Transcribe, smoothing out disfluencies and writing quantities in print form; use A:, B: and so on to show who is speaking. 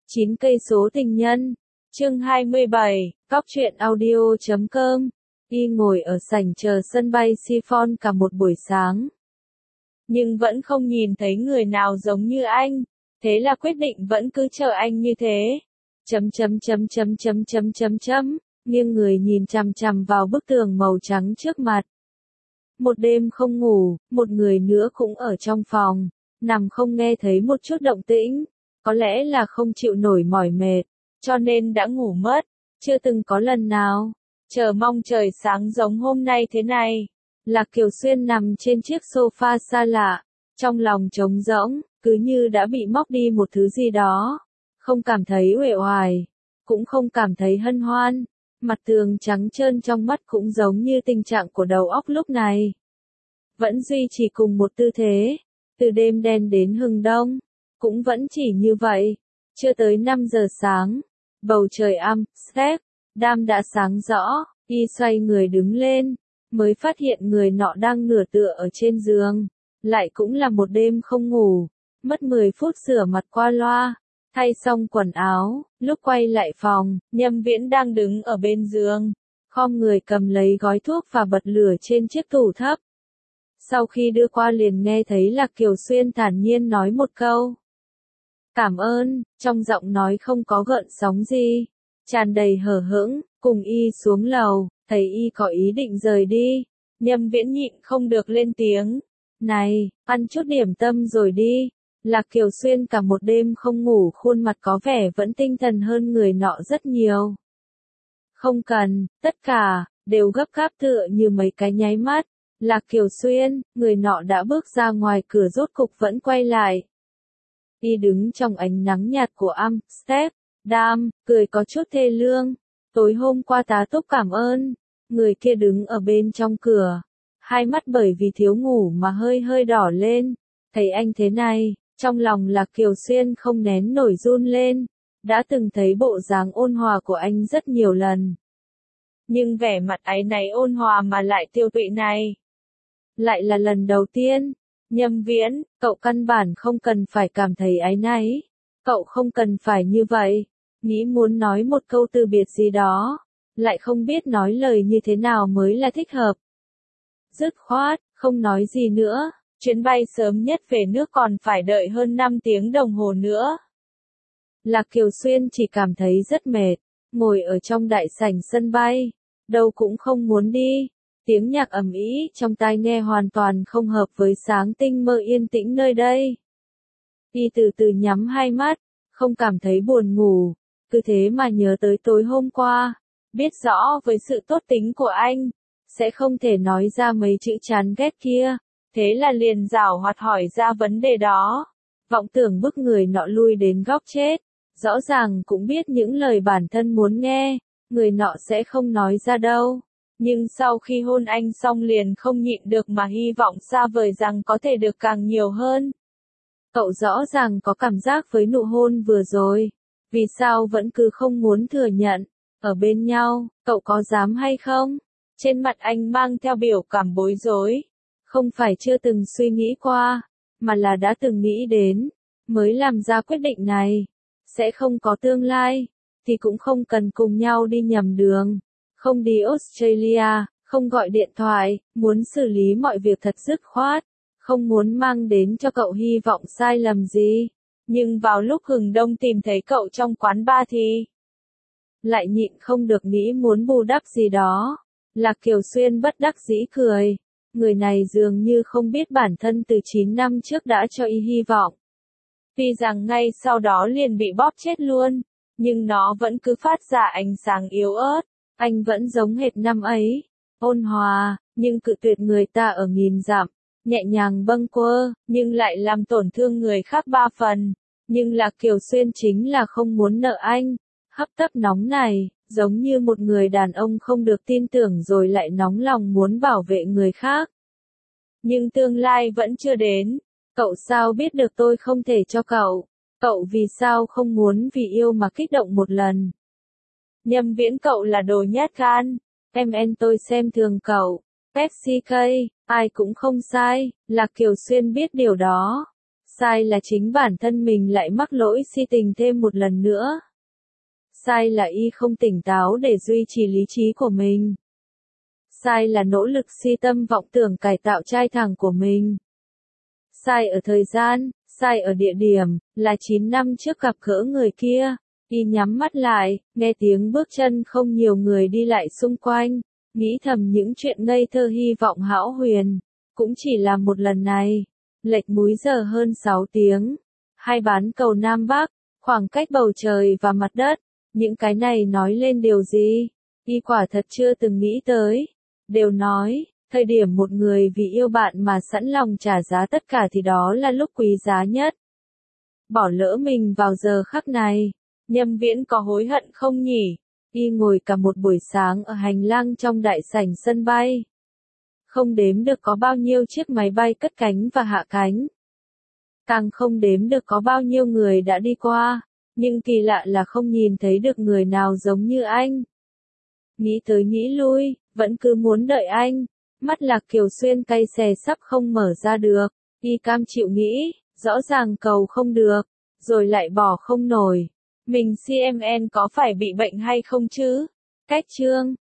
A: 9 cây số tình nhân. Chương 27, Cóc truyện audio.com. Y ngồi ở sảnh chờ sân bay Siphon cả một buổi sáng. Nhưng vẫn không nhìn thấy người nào giống như anh. Thế là quyết định vẫn cứ chờ anh như thế. Nghiêng người nhìn chằm chằm vào bức tường màu trắng trước mặt. Một đêm không ngủ, một người nữa cũng ở trong phòng, nằm không nghe thấy một chút động tĩnh. Có lẽ là không chịu nổi mỏi mệt, cho nên đã ngủ mất. Chưa từng có lần nào chờ mong trời sáng giống hôm nay thế này. Lạc Kiều Xuyên nằm trên chiếc sofa xa lạ, trong lòng trống rỗng, cứ như đã bị móc đi một thứ gì đó. Không cảm thấy uể oải, cũng không cảm thấy hân hoan. Mặt tường trắng trơn trong mắt cũng giống như tình trạng của đầu óc lúc này. Vẫn duy trì cùng một tư thế, từ đêm đen đến hừng đông, cũng vẫn chỉ như vậy. Chưa tới 5 giờ sáng, bầu trời Amsterdam đã sáng rõ, y xoay người đứng lên, mới phát hiện người nọ đang nửa tựa ở trên giường. Lại cũng là một đêm không ngủ, mất 10 phút rửa mặt qua loa. Thay xong quần áo, lúc quay lại phòng, Nhâm Viễn đang đứng ở bên giường, khom người cầm lấy gói thuốc và bật lửa trên chiếc tủ thấp. Sau khi đưa qua liền nghe thấy Lạc Kiều Xuyên thản nhiên nói một câu. Cảm ơn, trong giọng nói không có gợn sóng gì, tràn đầy hờ hững. Cùng y xuống lầu, thấy y có ý định rời đi. Nhâm Viễn nhịn không được lên tiếng. Này, ăn chút điểm tâm rồi đi. Lạc Kiều Xuyên cả một đêm không ngủ, khuôn mặt có vẻ vẫn tinh thần hơn người nọ rất nhiều. Không cần, tất cả đều gấp gáp tựa như mấy cái nháy mắt. Lạc Kiều Xuyên, người nọ đã bước ra ngoài cửa, rốt cục vẫn quay lại. Y đứng trong ánh nắng nhạt của Amsterdam, cười có chút thê lương. Tối hôm qua tá túc cảm ơn. Người kia đứng ở bên trong cửa, hai mắt bởi vì thiếu ngủ mà hơi hơi đỏ lên. Thấy anh thế này, trong lòng Lạc Kiều Xuyên không nén nổi run lên. Đã từng thấy bộ dáng ôn hòa của anh rất nhiều lần, nhưng vẻ mặt áy náy ôn hòa mà lại tiêu tụy này, lại là lần đầu tiên. Nhâm Viễn, cậu căn bản không cần phải cảm thấy áy náy. Cậu không cần phải như vậy. Nghĩ muốn nói một câu từ biệt gì đó, lại không biết nói lời như thế nào mới là thích hợp. Dứt khoát, không nói gì nữa. Chuyến bay sớm nhất về nước còn phải đợi hơn 5 tiếng đồng hồ nữa. Lạc Kiều Xuyên chỉ cảm thấy rất mệt, ngồi ở trong đại sảnh sân bay, đâu cũng không muốn đi. Tiếng nhạc ầm ĩ trong tai nghe hoàn toàn không hợp với sáng tinh mơ yên tĩnh nơi đây. Y từ từ nhắm hai mắt, không cảm thấy buồn ngủ, cứ thế mà nhớ tới tối hôm qua. Biết rõ với sự tốt tính của anh, sẽ không thể nói ra mấy chữ chán ghét kia. Thế là liền giảo hoạt hỏi ra vấn đề đó. Vọng tưởng bức người nọ lui đến góc chết. Rõ ràng cũng biết những lời bản thân muốn nghe, người nọ sẽ không nói ra đâu. Nhưng sau khi hôn anh xong liền không nhịn được mà hy vọng xa vời rằng có thể được càng nhiều hơn. Cậu rõ ràng có cảm giác với nụ hôn vừa rồi. Vì sao vẫn cứ không muốn thừa nhận? Ở bên nhau, cậu có dám hay không? Trên mặt anh mang theo biểu cảm bối rối. Không phải chưa từng suy nghĩ qua, mà là đã từng nghĩ đến, mới làm ra quyết định này. Sẽ không có tương lai, thì cũng không cần cùng nhau đi nhầm đường. Không đi Australia, không gọi điện thoại, muốn xử lý mọi việc thật dứt khoát. Không muốn mang đến cho cậu hy vọng sai lầm gì. Nhưng vào lúc hừng đông tìm thấy cậu trong quán bar thì lại nhịn không được nghĩ muốn bù đắp gì đó. Lạc Kiều Xuyên bất đắc dĩ cười. Người này dường như không biết bản thân từ 9 năm trước đã cho y hy vọng. Tuy rằng ngay sau đó liền bị bóp chết luôn, nhưng nó vẫn cứ phát ra ánh sáng yếu ớt. Anh vẫn giống hệt năm ấy, ôn hòa, nhưng cự tuyệt người ta ở nghìn dặm, nhẹ nhàng bâng quơ, nhưng lại làm tổn thương người khác 3 phần. Nhưng Lạc Kiều Xuyên chính là không muốn nợ anh, hấp tấp nóng này, giống như một người đàn ông không được tin tưởng rồi lại nóng lòng muốn bảo vệ người khác. Nhưng tương lai vẫn chưa đến, cậu sao biết được tôi không thể cho cậu, cậu vì sao không muốn vì yêu mà kích động một lần. Nhâm Viễn, cậu là đồ nhát gan, tôi xem thường cậu, Pepsi K, ai cũng không sai. Lạc Kiều Xuyên biết điều đó. Sai là chính bản thân mình lại mắc lỗi si tình thêm một lần nữa. Sai là y không tỉnh táo để duy trì lý trí của mình. Sai là nỗ lực si tâm vọng tưởng cải tạo trai thẳng của mình. Sai ở thời gian, sai ở địa điểm, là 9 năm trước gặp gỡ người kia. Y nhắm mắt lại, nghe tiếng bước chân không nhiều người đi lại xung quanh, nghĩ thầm những chuyện ngây thơ hy vọng hão huyền, cũng chỉ là một lần này. Lệch múi giờ hơn 6 tiếng. Hai bán cầu Nam Bắc, khoảng cách bầu trời và mặt đất, những cái này nói lên điều gì? Y quả thật chưa từng nghĩ tới. Đều nói, thời điểm một người vì yêu bạn mà sẵn lòng trả giá tất cả thì đó là lúc quý giá nhất. Bỏ lỡ mình vào giờ khắc này, Nhâm Viễn có hối hận không nhỉ? Y ngồi cả một buổi sáng ở hành lang trong đại sảnh sân bay. Không đếm được có bao nhiêu chiếc máy bay cất cánh và hạ cánh. Càng không đếm được có bao nhiêu người đã đi qua, nhưng kỳ lạ là không nhìn thấy được người nào giống như anh. Nghĩ tới nghĩ lui, vẫn cứ muốn đợi anh. Mắt Lạc Kiều Xuyên cay xè sắp không mở ra được. Y cam chịu nghĩ, rõ ràng cầu không được, rồi lại bỏ không nổi. Mình CMN có phải bị bệnh hay không chứ? Cách chương